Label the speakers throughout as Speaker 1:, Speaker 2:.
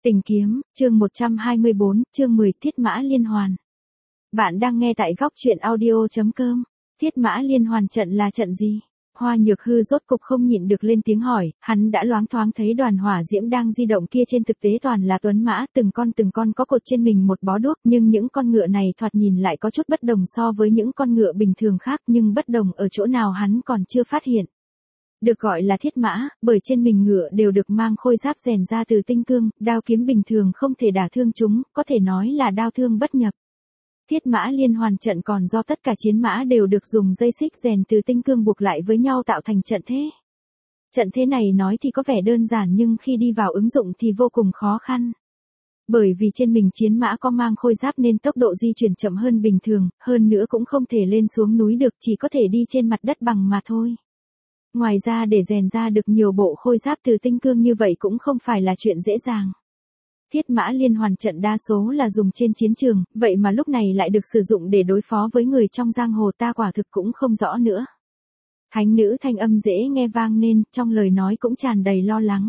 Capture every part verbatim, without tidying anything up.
Speaker 1: Tình kiếm, chương một trăm hai mươi bốn, chương mười, Thiết Mã Liên Hoàn. Bạn đang nghe tại góc truyện audio chấm com. Thiết Mã Liên Hoàn trận là trận gì? Hoa Nhược Hư rốt cục không nhịn được lên tiếng hỏi, hắn đã loáng thoáng thấy đoàn hỏa diễm đang di động kia trên thực tế toàn là tuấn mã, từng con từng con có cột trên mình một bó đuốc, nhưng những con ngựa này thoạt nhìn lại có chút bất đồng so với những con ngựa bình thường khác, nhưng bất đồng ở chỗ nào hắn còn chưa phát hiện. Được gọi là thiết mã, bởi trên mình ngựa đều được mang khôi giáp rèn ra từ tinh cương, đao kiếm bình thường không thể đả thương chúng, có thể nói là đao thương bất nhập. Thiết Mã Liên Hoàn trận còn do tất cả chiến mã đều được dùng dây xích rèn từ tinh cương buộc lại với nhau tạo thành trận thế. Trận thế này nói thì có vẻ đơn giản nhưng khi đi vào ứng dụng thì vô cùng khó khăn. Bởi vì trên mình chiến mã có mang khôi giáp nên tốc độ di chuyển chậm hơn bình thường, hơn nữa cũng không thể lên xuống núi được, chỉ có thể đi trên mặt đất bằng mà thôi. Ngoài ra để rèn ra được nhiều bộ khôi giáp từ tinh cương như vậy cũng không phải là chuyện dễ dàng. Thiết Mã Liên Hoàn trận đa số là dùng trên chiến trường, vậy mà lúc này lại được sử dụng để đối phó với người trong giang hồ, ta quả thực cũng không rõ nữa. Thánh nữ thanh âm dễ nghe vang nên, trong lời nói cũng tràn đầy lo lắng.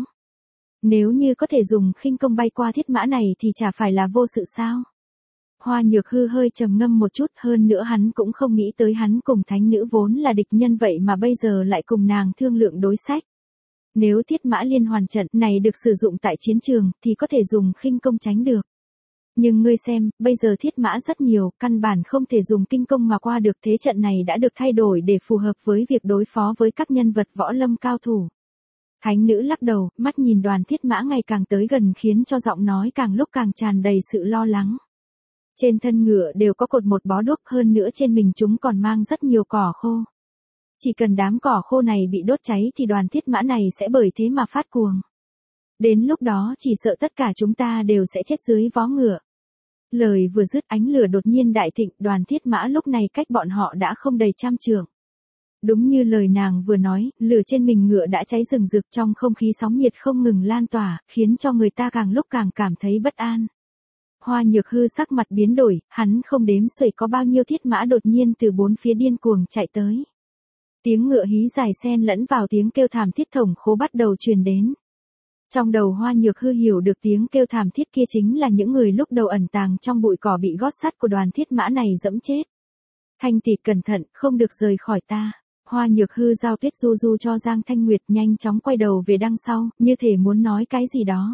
Speaker 1: Nếu như có thể dùng khinh công bay qua thiết mã này thì chả phải là vô sự sao? Hoa Nhược Hư hơi trầm ngâm một chút, hơn nữa hắn cũng không nghĩ tới hắn cùng thánh nữ vốn là địch nhân vậy mà bây giờ lại cùng nàng thương lượng đối sách. Nếu Thiết Mã Liên Hoàn trận này được sử dụng tại chiến trường thì có thể dùng khinh công tránh được. Nhưng ngươi xem, bây giờ thiết mã rất nhiều, căn bản không thể dùng kinh công mà qua được, thế trận này đã được thay đổi để phù hợp với việc đối phó với các nhân vật võ lâm cao thủ. Thánh nữ lắc đầu, mắt nhìn đoàn thiết mã ngày càng tới gần khiến cho giọng nói càng lúc càng tràn đầy sự lo lắng. Trên thân ngựa đều có cột một bó đuốc, hơn nữa trên mình chúng còn mang rất nhiều cỏ khô. Chỉ cần đám cỏ khô này bị đốt cháy thì đoàn thiết mã này sẽ bởi thế mà phát cuồng. Đến lúc đó chỉ sợ tất cả chúng ta đều sẽ chết dưới vó ngựa. Lời vừa dứt ánh lửa đột nhiên đại thịnh, đoàn thiết mã lúc này cách bọn họ đã không đầy trăm trượng. Đúng như lời nàng vừa nói, lửa trên mình ngựa đã cháy rừng rực, trong không khí sóng nhiệt không ngừng lan tỏa, khiến cho người ta càng lúc càng cảm thấy bất an. Hoa Nhược Hư sắc mặt biến đổi, hắn không đếm xuể có bao nhiêu thiết mã đột nhiên từ bốn phía điên cuồng chạy tới. Tiếng ngựa hí dài xen lẫn vào tiếng kêu thảm thiết thống khổ bắt đầu truyền đến. Trong đầu Hoa Nhược Hư hiểu được tiếng kêu thảm thiết kia chính là những người lúc đầu ẩn tàng trong bụi cỏ bị gót sắt của đoàn thiết mã này dẫm chết. Thanh tỷ cẩn thận, không được rời khỏi ta. Hoa Nhược Hư giao tuyết du du cho Giang Thanh Nguyệt, nhanh chóng quay đầu về đằng sau, như thể muốn nói cái gì đó.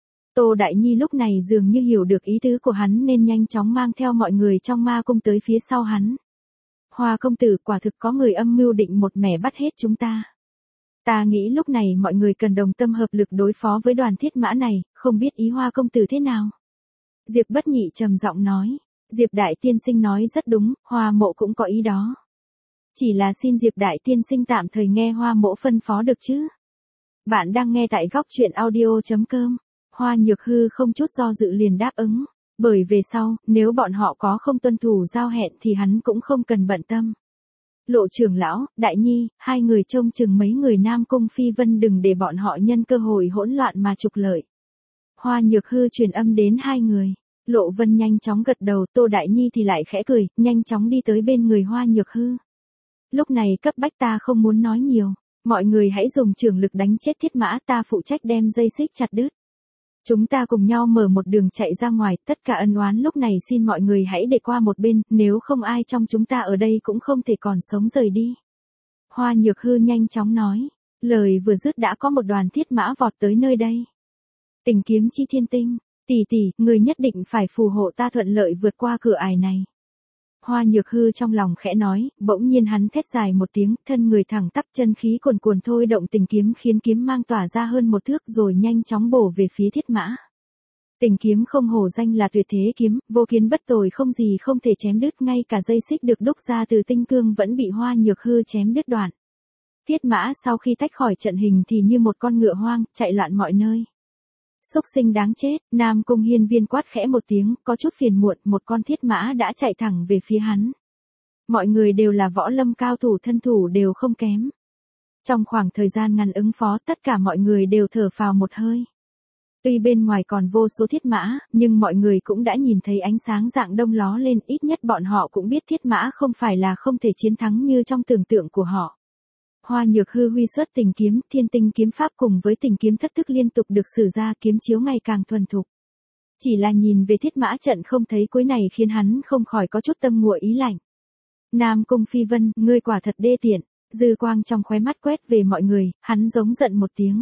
Speaker 1: Tô Đại Nhi lúc này dường như hiểu được ý tứ của hắn nên nhanh chóng mang theo mọi người trong ma cung tới phía sau hắn. Hoa công tử, quả thực có người âm mưu định một mẻ bắt hết chúng ta. Ta nghĩ lúc này mọi người cần đồng tâm hợp lực đối phó với đoàn thiết mã này, không biết ý Hoa công tử thế nào? Diệp Bất Nhị trầm giọng nói. Diệp Đại Tiên Sinh nói rất đúng, Hoa mộ cũng có ý đó. Chỉ là xin Diệp Đại Tiên Sinh tạm thời nghe Hoa mộ phân phó được chứ? Bạn đang nghe tại góc truyện audio chấm com. Hoa Nhược Hư không chút do dự liền đáp ứng. Bởi về sau, nếu bọn họ có không tuân thủ giao hẹn thì hắn cũng không cần bận tâm. Lộ trưởng lão, Đại Nhi, hai người trông chừng mấy người Nam Cung Phi Vân đừng để bọn họ nhân cơ hội hỗn loạn mà trục lợi. Hoa Nhược Hư truyền âm đến hai người. Lộ Vân nhanh chóng gật đầu, Tô Đại Nhi thì lại khẽ cười, nhanh chóng đi tới bên người Hoa Nhược Hư. Lúc này cấp bách ta không muốn nói nhiều. Mọi người hãy dùng trường lực đánh chết thiết mã, ta phụ trách đem dây xích chặt đứt. Chúng ta cùng nhau mở một đường chạy ra ngoài, tất cả ân oán lúc này xin mọi người hãy để qua một bên, nếu không ai trong chúng ta ở đây cũng không thể còn sống rời đi. Hoa Nhược Hư nhanh chóng nói, lời vừa dứt đã có một đoàn thiết mã vọt tới nơi đây. Tình kiếm chi thiên tinh, tỷ tỷ, người nhất định phải phù hộ ta thuận lợi vượt qua cửa ải này. Hoa Nhược Hư trong lòng khẽ nói, bỗng nhiên hắn thét dài một tiếng, thân người thẳng tắp, chân khí cuồn cuồn thôi động tình kiếm khiến kiếm mang tỏa ra hơn một thước rồi nhanh chóng bổ về phía thiết mã. Tình kiếm không hổ danh là tuyệt thế kiếm, vô kiến bất tồi, không gì không thể chém đứt, ngay cả dây xích được đúc ra từ tinh cương vẫn bị Hoa Nhược Hư chém đứt đoạn. Thiết mã sau khi tách khỏi trận hình thì như một con ngựa hoang, chạy loạn mọi nơi. Xúc sinh đáng chết, Nam Cung Hiên Viên quát khẽ một tiếng, có chút phiền muộn, một con thiết mã đã chạy thẳng về phía hắn. Mọi người đều là võ lâm cao thủ, thân thủ đều không kém. Trong khoảng thời gian ngắn ứng phó, tất cả mọi người đều thở phào một hơi. Tuy bên ngoài còn vô số thiết mã, nhưng mọi người cũng đã nhìn thấy ánh sáng rạng đông ló lên, ít nhất bọn họ cũng biết thiết mã không phải là không thể chiến thắng như trong tưởng tượng của họ. Hoa Nhược Hư huy xuất tình kiếm, thiên tinh kiếm pháp cùng với tình kiếm thất thức liên tục được sử ra, kiếm chiếu ngày càng thuần thục. Chỉ là nhìn về thiết mã trận không thấy cuối này khiến hắn không khỏi có chút tâm nguội ý lạnh. Nam Cung Phi Vân, ngươi quả thật đê tiện. Dư quang trong khóe mắt quét về mọi người, hắn giống giận một tiếng.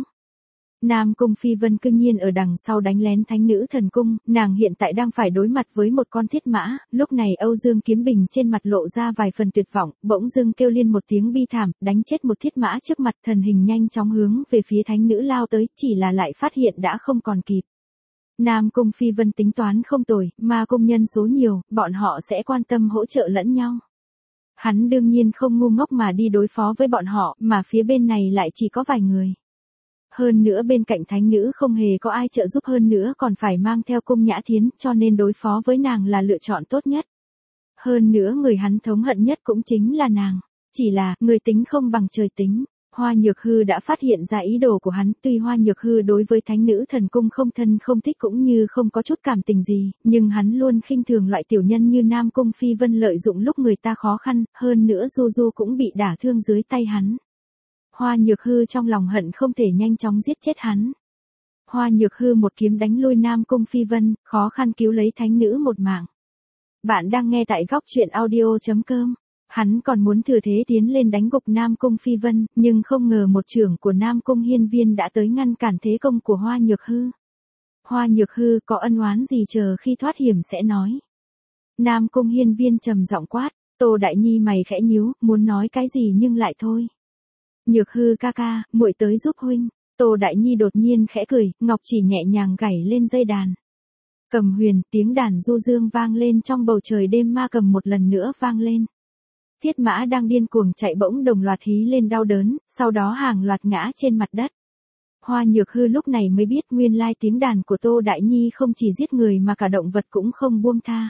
Speaker 1: Nam Cung Phi Vân cương nhiên ở đằng sau đánh lén thánh nữ thần cung, nàng hiện tại đang phải đối mặt với một con thiết mã, lúc này Âu Dương Kiếm Bình trên mặt lộ ra vài phần tuyệt vọng, bỗng dưng kêu liên một tiếng bi thảm, đánh chết một thiết mã trước mặt, thần hình nhanh chóng hướng về phía thánh nữ lao tới, chỉ là lại phát hiện đã không còn kịp. Nam Cung Phi Vân tính toán không tồi, mà cung nhân số nhiều, bọn họ sẽ quan tâm hỗ trợ lẫn nhau. Hắn đương nhiên không ngu ngốc mà đi đối phó với bọn họ, mà phía bên này lại chỉ có vài người. Hơn nữa bên cạnh thánh nữ không hề có ai trợ giúp, hơn nữa còn phải mang theo Cung Nhã Thiến, cho nên đối phó với nàng là lựa chọn tốt nhất. Hơn nữa người hắn thống hận nhất cũng chính là nàng. Chỉ là, người tính không bằng trời tính. Hoa Nhược Hư đã phát hiện ra ý đồ của hắn, tuy Hoa Nhược Hư đối với thánh nữ thần cung không thân không thích cũng như không có chút cảm tình gì, nhưng hắn luôn khinh thường loại tiểu nhân như Nam Cung Phi Vân lợi dụng lúc người ta khó khăn, hơn nữa Du Du cũng bị đả thương dưới tay hắn. Hoa Nhược Hư trong lòng hận không thể nhanh chóng giết chết hắn. Hoa Nhược Hư một kiếm đánh lui Nam Cung Phi Vân, khó khăn cứu lấy thánh nữ một mạng. Bạn đang nghe tại góc truyện audio chấm com. Hắn còn muốn thừa thế tiến lên đánh gục Nam Cung Phi Vân, nhưng không ngờ một trưởng của Nam Cung Hiên Viên đã tới ngăn cản thế công của Hoa Nhược Hư. Hoa Nhược Hư có ân oán gì chờ khi thoát hiểm sẽ nói. Nam Cung Hiên Viên trầm giọng quát, Tô Đại Nhi mày khẽ nhíu, muốn nói cái gì nhưng lại thôi. Nhược Hư ca ca, muội tới giúp huynh. Tô Đại Nhi đột nhiên khẽ cười, ngọc chỉ nhẹ nhàng gảy lên dây đàn. Cầm huyền, tiếng đàn du dương vang lên trong bầu trời đêm, ma cầm một lần nữa vang lên. Thiết mã đang điên cuồng chạy bỗng đồng loạt hí lên đau đớn, sau đó hàng loạt ngã trên mặt đất. Hoa Nhược Hư lúc này mới biết nguyên lai tiếng đàn của Tô Đại Nhi không chỉ giết người mà cả động vật cũng không buông tha.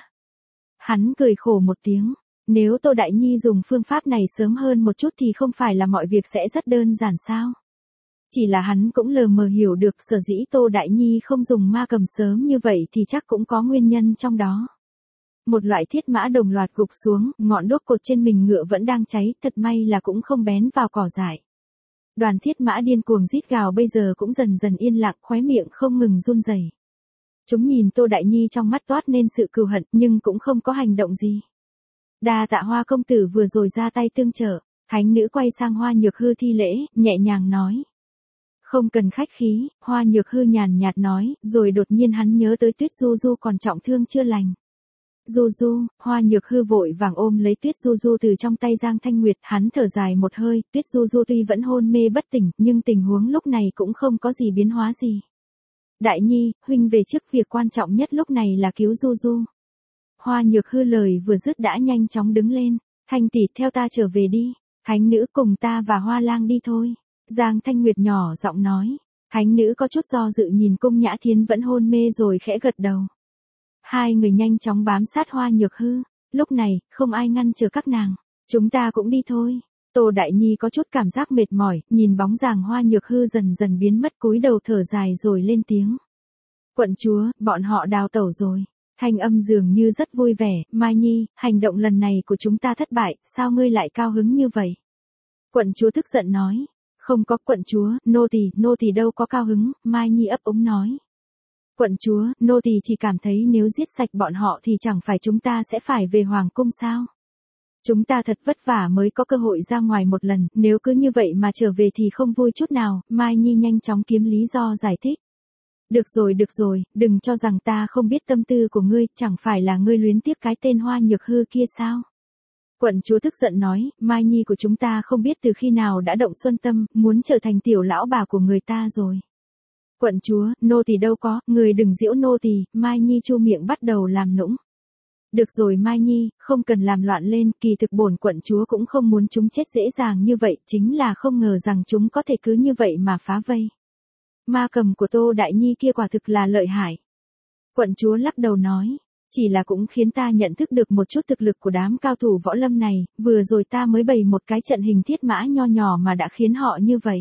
Speaker 1: Hắn cười khổ một tiếng, nếu Tô Đại Nhi dùng phương pháp này sớm hơn một chút thì không phải là mọi việc sẽ rất đơn giản sao? Chỉ là hắn cũng lờ mờ hiểu được sở dĩ Tô Đại Nhi không dùng ma cầm sớm như vậy thì chắc cũng có nguyên nhân trong đó. Một loại thiết mã đồng loạt gục xuống, ngọn đuốc cột trên mình ngựa vẫn đang cháy, thật may là cũng không bén vào cỏ dại. Đoàn thiết mã điên cuồng rít gào bây giờ cũng dần dần yên lặng, khóe miệng không ngừng run rẩy. Chúng nhìn Tô Đại Nhi trong mắt toát nên sự cừu hận, nhưng cũng không có hành động gì. Đa tạ Hoa công tử vừa rồi ra tay tương trợ. Thánh nữ quay sang Hoa Nhược Hư thi lễ, nhẹ nhàng nói. Không cần khách khí, Hoa Nhược Hư nhàn nhạt nói, rồi đột nhiên hắn nhớ tới Tuyết Du Du còn trọng thương chưa lành. Du Du, Hoa Nhược Hư vội vàng ôm lấy Tuyết Du Du từ trong tay Giang Thanh Nguyệt, hắn thở dài một hơi, Tuyết Du Du tuy vẫn hôn mê bất tỉnh, nhưng tình huống lúc này cũng không có gì biến hóa gì. Đại Nhi, huynh về trước, việc quan trọng nhất lúc này là cứu Du Du. Hoa Nhược Hư lời vừa dứt đã nhanh chóng đứng lên, Thanh tỷ theo ta trở về đi, thánh nữ cùng ta và Hoa Lang đi thôi. Giang Thanh Nguyệt nhỏ giọng nói, thánh nữ có chút do dự nhìn Cung Nhã Thiến vẫn hôn mê rồi khẽ gật đầu. Hai người nhanh chóng bám sát Hoa Nhược Hư, lúc này, không ai ngăn trở các nàng, chúng ta cũng đi thôi. Tô Đại Nhi có chút cảm giác mệt mỏi, nhìn bóng dáng Hoa Nhược Hư dần dần biến mất, cúi đầu thở dài rồi lên tiếng. Quận chúa, bọn họ đào tẩu rồi. Thanh âm dường như rất vui vẻ, Mai Nhi, hành động lần này của chúng ta thất bại, sao ngươi lại cao hứng như vậy? Quận chúa tức giận nói, không có quận chúa, nô tỳ, nô tỳ đâu có cao hứng, Mai Nhi ấp úng nói. Quận chúa, nô tỳ chỉ cảm thấy nếu giết sạch bọn họ thì chẳng phải chúng ta sẽ phải về hoàng cung sao? Chúng ta thật vất vả mới có cơ hội ra ngoài một lần, nếu cứ như vậy mà trở về thì không vui chút nào, Mai Nhi nhanh chóng kiếm lý do giải thích. Được rồi được rồi, đừng cho rằng ta không biết tâm tư của ngươi, chẳng phải là ngươi luyến tiếc cái tên Hoa Nhược Hư kia sao? Quận chúa tức giận nói, Mai Nhi của chúng ta không biết từ khi nào đã động xuân tâm, muốn trở thành tiểu lão bà của người ta rồi. Quận chúa, nô tỳ đâu có, người đừng giễu nô tỳ, Mai Nhi chu miệng bắt đầu làm nũng. Được rồi Mai Nhi, không cần làm loạn lên, kỳ thực bổn quận chúa cũng không muốn chúng chết dễ dàng như vậy, chính là không ngờ rằng chúng có thể cứ như vậy mà phá vây. Ma cầm của Tô Đại Nhi kia quả thực là lợi hại. Quận chúa lắc đầu nói, chỉ là cũng khiến ta nhận thức được một chút thực lực của đám cao thủ võ lâm này, vừa rồi ta mới bày một cái trận hình thiết mã nho nhỏ mà đã khiến họ như vậy.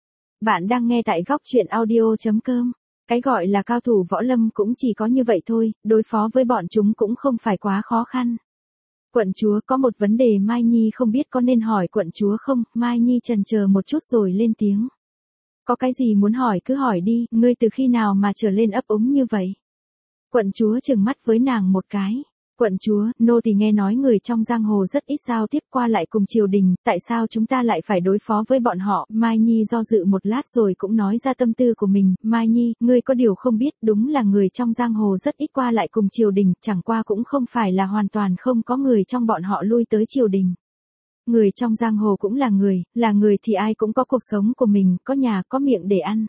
Speaker 1: Bạn đang nghe tại góc truyện audio chấm com. Cái gọi là cao thủ võ lâm cũng chỉ có như vậy thôi, đối phó với bọn chúng cũng không phải quá khó khăn. Quận chúa, có một vấn đề Mai Nhi không biết có nên hỏi quận chúa không? Mai Nhi chần chờ một chút rồi lên tiếng. Có cái gì muốn hỏi cứ hỏi đi, ngươi từ khi nào mà trở lên ấp úng như vậy? Quận chúa trừng mắt với nàng một cái. Quận chúa, nô tỳ nghe nói người trong giang hồ rất ít giao tiếp qua lại cùng triều đình, tại sao chúng ta lại phải đối phó với bọn họ? Mai Nhi do dự một lát rồi cũng nói ra tâm tư của mình. Mai Nhi, ngươi có điều không biết, đúng là người trong giang hồ rất ít qua lại cùng triều đình, chẳng qua cũng không phải là hoàn toàn không có người trong bọn họ lui tới triều đình. Người trong giang hồ cũng là người, là người thì ai cũng có cuộc sống của mình, có nhà, có miệng để ăn.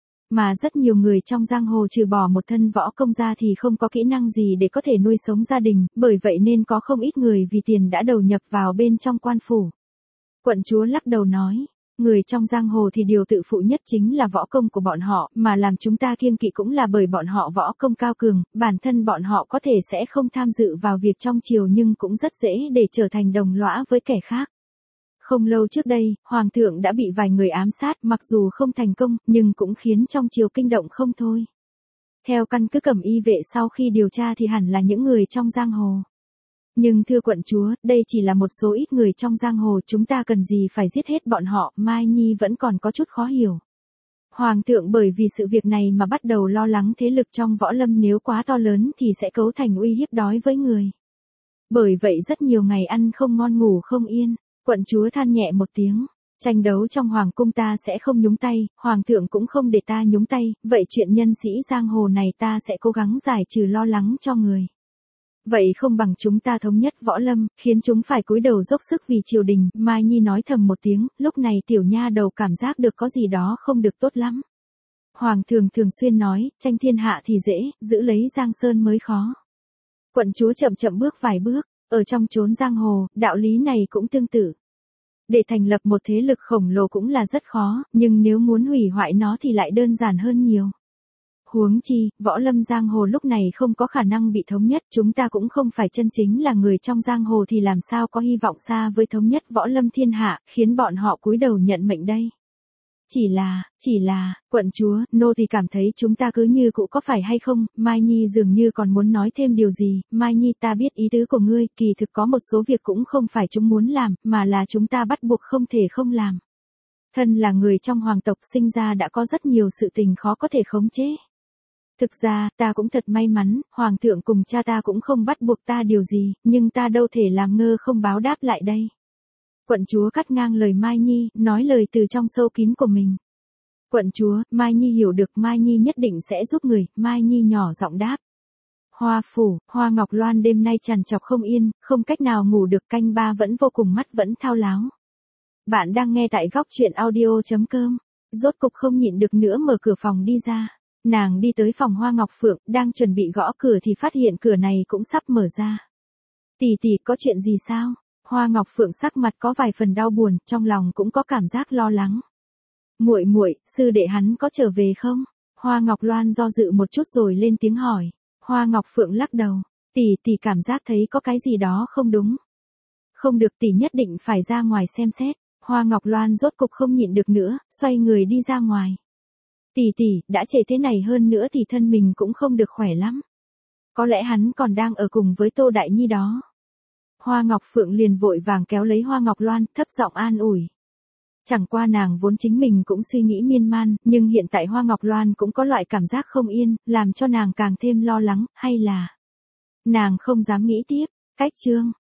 Speaker 1: Mà rất nhiều người trong giang hồ trừ bỏ một thân võ công ra thì không có kỹ năng gì để có thể nuôi sống gia đình, bởi vậy nên có không ít người vì tiền đã đầu nhập vào bên trong quan phủ. Quận chúa lắc đầu nói, người trong giang hồ thì điều tự phụ nhất chính là võ công của bọn họ, mà làm chúng ta kiêng kỵ cũng là bởi bọn họ võ công cao cường, bản thân bọn họ có thể sẽ không tham dự vào việc trong triều nhưng cũng rất dễ để trở thành đồng lõa với kẻ khác. Không lâu trước đây, Hoàng thượng đã bị vài người ám sát, mặc dù không thành công, nhưng cũng khiến trong triều kinh động không thôi. Theo căn cứ Cẩm Y vệ sau khi điều tra thì hẳn là những người trong giang hồ. Nhưng thưa quận chúa, đây chỉ là một số ít người trong giang hồ, chúng ta cần gì phải giết hết bọn họ? Mai Nhi vẫn còn có chút khó hiểu. Hoàng thượng bởi vì sự việc này mà bắt đầu lo lắng thế lực trong võ lâm nếu quá to lớn thì sẽ cấu thành uy hiếp đói với người. Bởi vậy rất nhiều ngày ăn không ngon ngủ không yên. Quận chúa than nhẹ một tiếng, tranh đấu trong hoàng cung ta sẽ không nhúng tay, hoàng thượng cũng không để ta nhúng tay, vậy chuyện nhân sĩ giang hồ này ta sẽ cố gắng giải trừ lo lắng cho người. Vậy không bằng chúng ta thống nhất võ lâm, khiến chúng phải cúi đầu dốc sức vì triều đình. Mai Nhi nói thầm một tiếng, lúc này tiểu nha đầu cảm giác được có gì đó không được tốt lắm. Hoàng thường thường xuyên nói, tranh thiên hạ thì dễ, giữ lấy giang sơn mới khó. Quận chúa chậm chậm bước vài bước. Ở trong chốn giang hồ, đạo lý này cũng tương tự. Để thành lập một thế lực khổng lồ cũng là rất khó, nhưng nếu muốn hủy hoại nó thì lại đơn giản hơn nhiều. Huống chi, võ lâm giang hồ lúc này không có khả năng bị thống nhất, chúng ta cũng không phải chân chính là người trong giang hồ thì làm sao có hy vọng xa với thống nhất võ lâm thiên hạ, khiến bọn họ cúi đầu nhận mệnh đây. Chỉ là, chỉ là, quận chúa, nô thì cảm thấy chúng ta cứ như cũ có phải hay không? Mai Nhi dường như còn muốn nói thêm điều gì. Mai Nhi, ta biết ý tứ của ngươi, kỳ thực có một số việc cũng không phải chúng muốn làm, mà là chúng ta bắt buộc không thể không làm. Thân là người trong hoàng tộc sinh ra đã có rất nhiều sự tình khó có thể khống chế. Thực ra, ta cũng thật may mắn, hoàng thượng cùng cha ta cũng không bắt buộc ta điều gì, nhưng ta đâu thể làm ngơ không báo đáp lại đây. Quận chúa cắt ngang lời Mai Nhi, nói lời từ trong sâu kín của mình. Quận chúa, Mai Nhi hiểu được, Mai Nhi nhất định sẽ giúp người. Mai Nhi nhỏ giọng đáp. Hoa phủ, Hoa Ngọc Loan đêm nay trằn trọc không yên, không cách nào ngủ được, canh ba vẫn vô cùng mắt vẫn thao láo. Bạn đang nghe tại góc truyện audio chấm com. Rốt cục không nhịn được nữa mở cửa phòng đi ra. Nàng đi tới phòng Hoa Ngọc Phượng, đang chuẩn bị gõ cửa thì phát hiện cửa này cũng sắp mở ra. Tỷ tỷ, có chuyện gì sao? Hoa Ngọc Phượng sắc mặt có vài phần đau buồn, trong lòng cũng có cảm giác lo lắng. Muội muội, sư đệ hắn có trở về không? Hoa Ngọc Loan do dự một chút rồi lên tiếng hỏi. Hoa Ngọc Phượng lắc đầu. Tỷ tỷ cảm giác thấy có cái gì đó không đúng. Không được, tỷ nhất định phải ra ngoài xem xét. Hoa Ngọc Loan rốt cục không nhịn được nữa, xoay người đi ra ngoài. Tỷ tỷ, đã trễ thế này hơn nữa thì thân mình cũng không được khỏe lắm. Có lẽ hắn còn đang ở cùng với Tô Đại Nhi đó. Hoa Ngọc Phượng liền vội vàng kéo lấy Hoa Ngọc Loan, thấp giọng an ủi. Chẳng qua nàng vốn chính mình cũng suy nghĩ miên man, nhưng hiện tại Hoa Ngọc Loan cũng có loại cảm giác không yên, làm cho nàng càng thêm lo lắng, hay là... Nàng không dám nghĩ tiếp, cách chương.